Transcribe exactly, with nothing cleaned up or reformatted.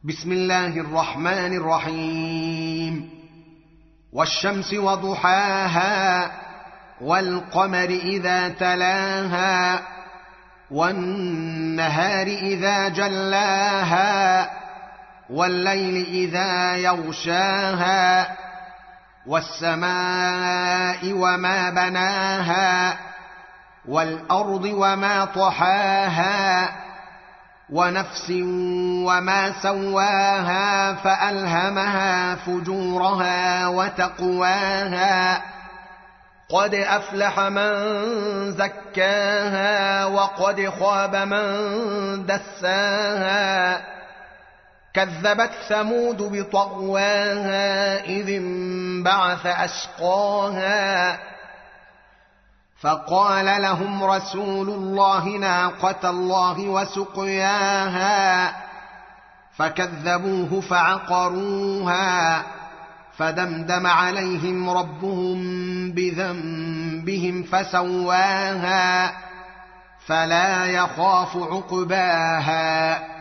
بسم الله الرحمن الرحيم والشمس وضحاها والقمر إذا تلاها والنهار إذا جلاها والليل إذا يغشاها والسماء وما بناها والأرض وما طحاها ونفس وما سواها فألهمها فجورها وتقواها قد أفلح من زكاها وقد خاب من دساها كذبت ثمود بطغواها إذ انبعث أشقاها فقال لهم رسول الله ناقة الله وسقياها فكذبوه فعقروها فدمدم عليهم ربهم بذنبهم فسواها فلا يخاف عقباها